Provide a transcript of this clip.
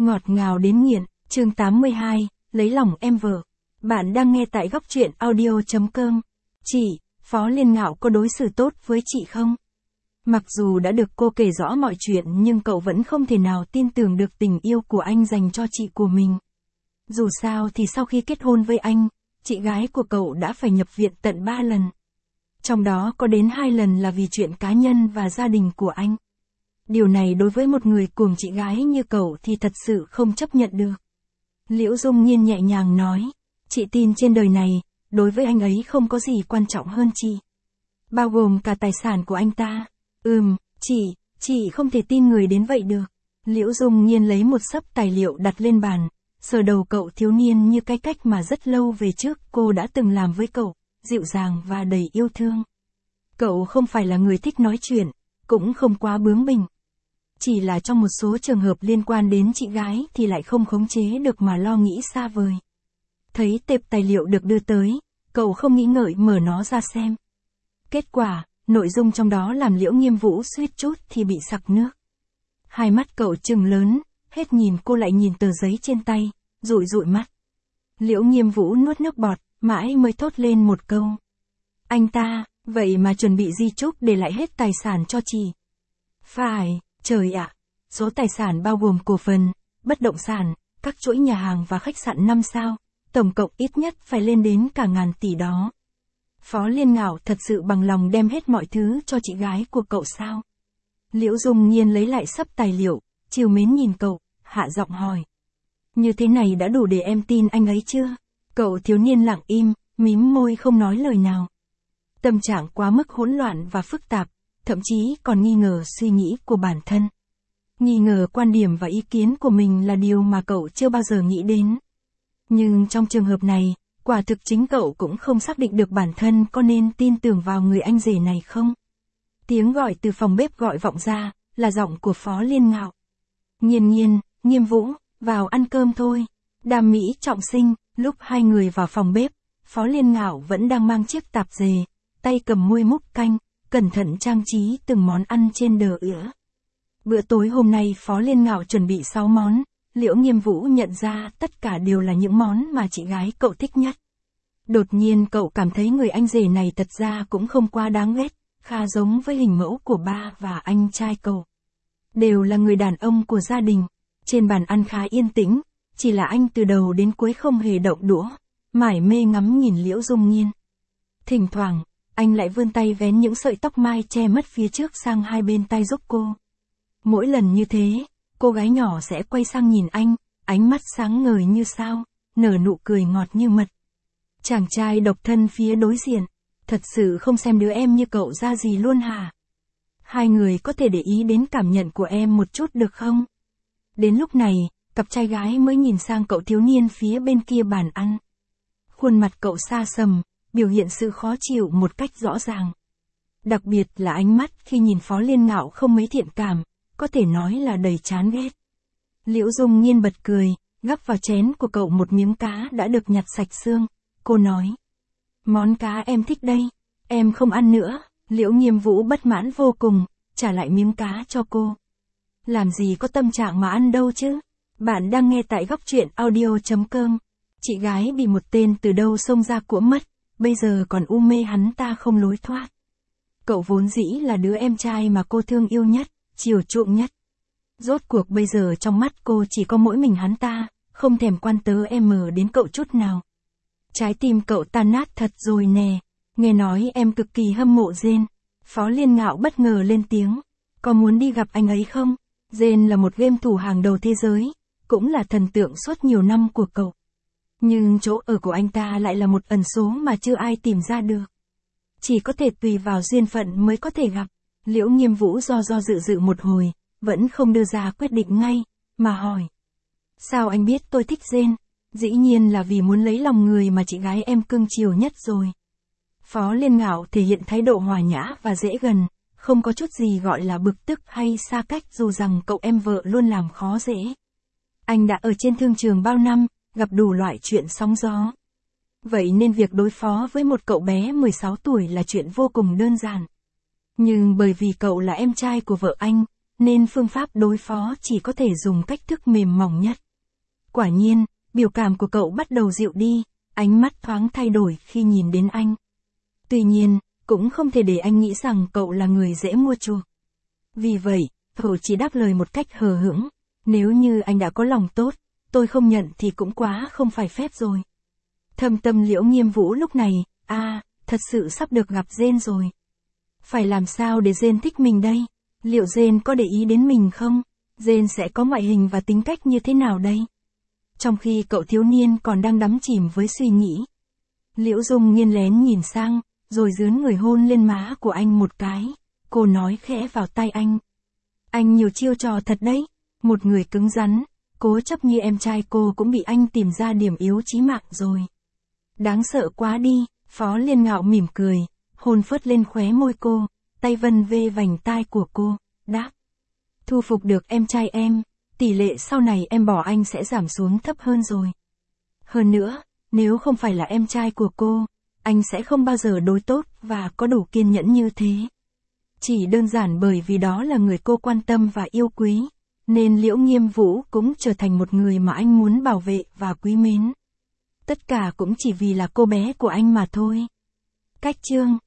Ngọt ngào đến nghiện, chương 82, lấy lòng em vợ. Bạn đang nghe tại góc truyện audio.com. Chị, Phó Liên Ngạo có đối xử tốt với chị không? Mặc dù đã được cô kể rõ mọi chuyện nhưng cậu vẫn không thể nào tin tưởng được tình yêu của anh dành cho chị của mình. Dù sao thì sau khi kết hôn với anh, chị gái của cậu đã phải nhập viện tận 3 lần. Trong đó có đến 2 lần là vì chuyện cá nhân và gia đình của anh. Điều này đối với một người cùng chị gái như cậu thì thật sự không chấp nhận được. Liễu Dung Nhiên nhẹ nhàng nói, chị tin trên đời này, đối với anh ấy không có gì quan trọng hơn chị. Bao gồm cả tài sản của anh ta. Chị không thể tin người đến vậy được. Liễu Dung Nhiên lấy một xấp tài liệu đặt lên bàn, sờ đầu cậu thiếu niên như cái cách mà rất lâu về trước cô đã từng làm với cậu, dịu dàng và đầy yêu thương. Cậu không phải là người thích nói chuyện, cũng không quá bướng bỉnh. Chỉ là trong một số trường hợp liên quan đến chị gái thì lại không khống chế được mà lo nghĩ xa vời. Thấy tệp tài liệu được đưa tới, cậu không nghĩ ngợi mở nó ra xem. Kết quả, nội dung trong đó làm Liễu Nghiêm Vũ suýt chút thì bị sặc nước. Hai mắt cậu trừng lớn, hết nhìn cô lại nhìn tờ giấy trên tay, dụi dụi mắt. Liễu Nghiêm Vũ nuốt nước bọt, mãi mới thốt lên một câu. Anh ta, vậy mà chuẩn bị di chúc để lại hết tài sản cho chị. Phải, trời ạ, số tài sản bao gồm cổ phần, bất động sản, các chuỗi nhà hàng và khách sạn 5 sao, tổng cộng ít nhất phải lên đến cả ngàn tỷ đó. Phó Liên Ngạo thật sự bằng lòng đem hết mọi thứ cho chị gái của cậu sao? Liễu Dung Nhiên lấy lại xấp tài liệu, trìu mến nhìn cậu, hạ giọng hỏi. Như thế này đã đủ để em tin anh ấy chưa? Cậu thiếu niên lặng im, mím môi không nói lời nào. Tâm trạng quá mức hỗn loạn và phức tạp, thậm chí còn nghi ngờ suy nghĩ của bản thân. Nghi ngờ quan điểm và ý kiến của mình là điều mà cậu chưa bao giờ nghĩ đến. Nhưng trong trường hợp này, quả thực chính cậu cũng không xác định được bản thân có nên tin tưởng vào người anh rể này không. Tiếng gọi từ phòng bếp gọi vọng ra, là giọng của Phó Liên Ngạo. Nhiên, Nghiêm Vũ, vào ăn cơm thôi. Đàm Mỹ Trọng Sinh, lúc hai người vào phòng bếp, Phó Liên Ngạo vẫn đang mang chiếc tạp dề, tay cầm muôi múc canh, cẩn thận trang trí từng món ăn trên đờ ửa. Bữa tối hôm nay Phó Liên Ngạo chuẩn bị 6 món, Liễu Nghiêm Vũ nhận ra tất cả đều là những món mà chị gái cậu thích nhất. Đột nhiên cậu cảm thấy người anh rể này thật ra cũng không quá đáng ghét, khá giống với hình mẫu của ba và anh trai cậu. Đều là người đàn ông của gia đình, trên bàn ăn khá yên tĩnh, chỉ là anh từ đầu đến cuối không hề động đũa, mải mê ngắm nhìn Liễu Dung Nhiên. Thỉnh thoảng, anh lại vươn tay vén những sợi tóc mai che mất phía trước sang hai bên tai giúp cô. Mỗi lần như thế, cô gái nhỏ sẽ quay sang nhìn anh, ánh mắt sáng ngời như sao, nở nụ cười ngọt như mật. Chàng trai độc thân phía đối diện, thật sự không xem đứa em như cậu ra gì luôn hả? Hai người có thể để ý đến cảm nhận của em một chút được không? Đến lúc này, cặp trai gái mới nhìn sang cậu thiếu niên phía bên kia bàn ăn. Khuôn mặt cậu xa sầm, biểu hiện sự khó chịu một cách rõ ràng. Đặc biệt là ánh mắt khi nhìn Phó Liên Ngạo không mấy thiện cảm, có thể nói là đầy chán ghét. Liễu Dung Nhiên bật cười, gắp vào chén của cậu một miếng cá đã được nhặt sạch xương. Cô nói, món cá em thích đây, em không ăn nữa. Liễu Nghiêm Vũ bất mãn vô cùng, trả lại miếng cá cho cô. Làm gì có tâm trạng mà ăn đâu chứ. Bạn đang nghe tại góc truyện audio.com. Chị gái bị một tên từ đâu xông ra của mất, bây giờ còn u mê hắn ta không lối thoát. Cậu vốn dĩ là đứa em trai mà cô thương yêu nhất, chiều chuộng nhất. Rốt cuộc bây giờ trong mắt cô chỉ có mỗi mình hắn ta, không thèm quan tớ đến cậu chút nào. Trái tim cậu tan nát thật rồi nè, nghe nói em cực kỳ hâm mộ Jane. Phó Liên Ngạo bất ngờ lên tiếng, có muốn đi gặp anh ấy không? Jane là một game thủ hàng đầu thế giới, cũng là thần tượng suốt nhiều năm của cậu. Nhưng chỗ ở của anh ta lại là một ẩn số mà chưa ai tìm ra được. Chỉ có thể tùy vào duyên phận mới có thể gặp. Liễu Nghiêm Vũ do dự một hồi, vẫn không đưa ra quyết định ngay, mà hỏi. Sao anh biết tôi thích Jane? Dĩ nhiên là vì muốn lấy lòng người mà chị gái em cưng chiều nhất rồi. Phó Liên Ngạo thể hiện thái độ hòa nhã và dễ gần, không có chút gì gọi là bực tức hay xa cách dù rằng cậu em vợ luôn làm khó dễ. Anh đã ở trên thương trường bao năm, gặp đủ loại chuyện sóng gió. Vậy nên việc đối phó với một cậu bé 16 tuổi là chuyện vô cùng đơn giản. Nhưng bởi vì cậu là em trai của vợ anh, nên phương pháp đối phó chỉ có thể dùng cách thức mềm mỏng nhất. Quả nhiên, biểu cảm của cậu bắt đầu dịu đi, ánh mắt thoáng thay đổi khi nhìn đến anh. Tuy nhiên, cũng không thể để anh nghĩ rằng cậu là người dễ mua chuộc. Vì vậy, cậu chỉ đáp lời một cách hờ hững, nếu như anh đã có lòng tốt, tôi không nhận thì cũng quá không phải phép rồi. Thâm tâm Liễu Nghiêm Vũ lúc này, thật sự sắp được gặp Jane rồi. Phải làm sao để Jane thích mình đây? Liệu Jane có để ý đến mình không? Jane sẽ có ngoại hình và tính cách như thế nào đây? Trong khi cậu thiếu niên còn đang đắm chìm với suy nghĩ, Liễu Dung nghiêng lén nhìn sang, rồi dướn người hôn lên má của anh một cái. Cô nói khẽ vào tai anh. Anh nhiều chiêu trò thật đấy. Một người cứng rắn, cố chấp như em trai cô cũng bị anh tìm ra điểm yếu chí mạng rồi. Đáng sợ quá đi, Phó Liên Ngạo mỉm cười, hôn phớt lên khóe môi cô, tay vân vê vành tai của cô, đáp. Thu phục được em trai em, tỷ lệ sau này em bỏ anh sẽ giảm xuống thấp hơn rồi. Hơn nữa, nếu không phải là em trai của cô, anh sẽ không bao giờ đối tốt và có đủ kiên nhẫn như thế. Chỉ đơn giản bởi vì đó là người cô quan tâm và yêu quý, nên Liễu Nghiêm Vũ cũng trở thành một người mà anh muốn bảo vệ và quý mến. Tất cả cũng chỉ vì là cô bé của anh mà thôi. Cách chương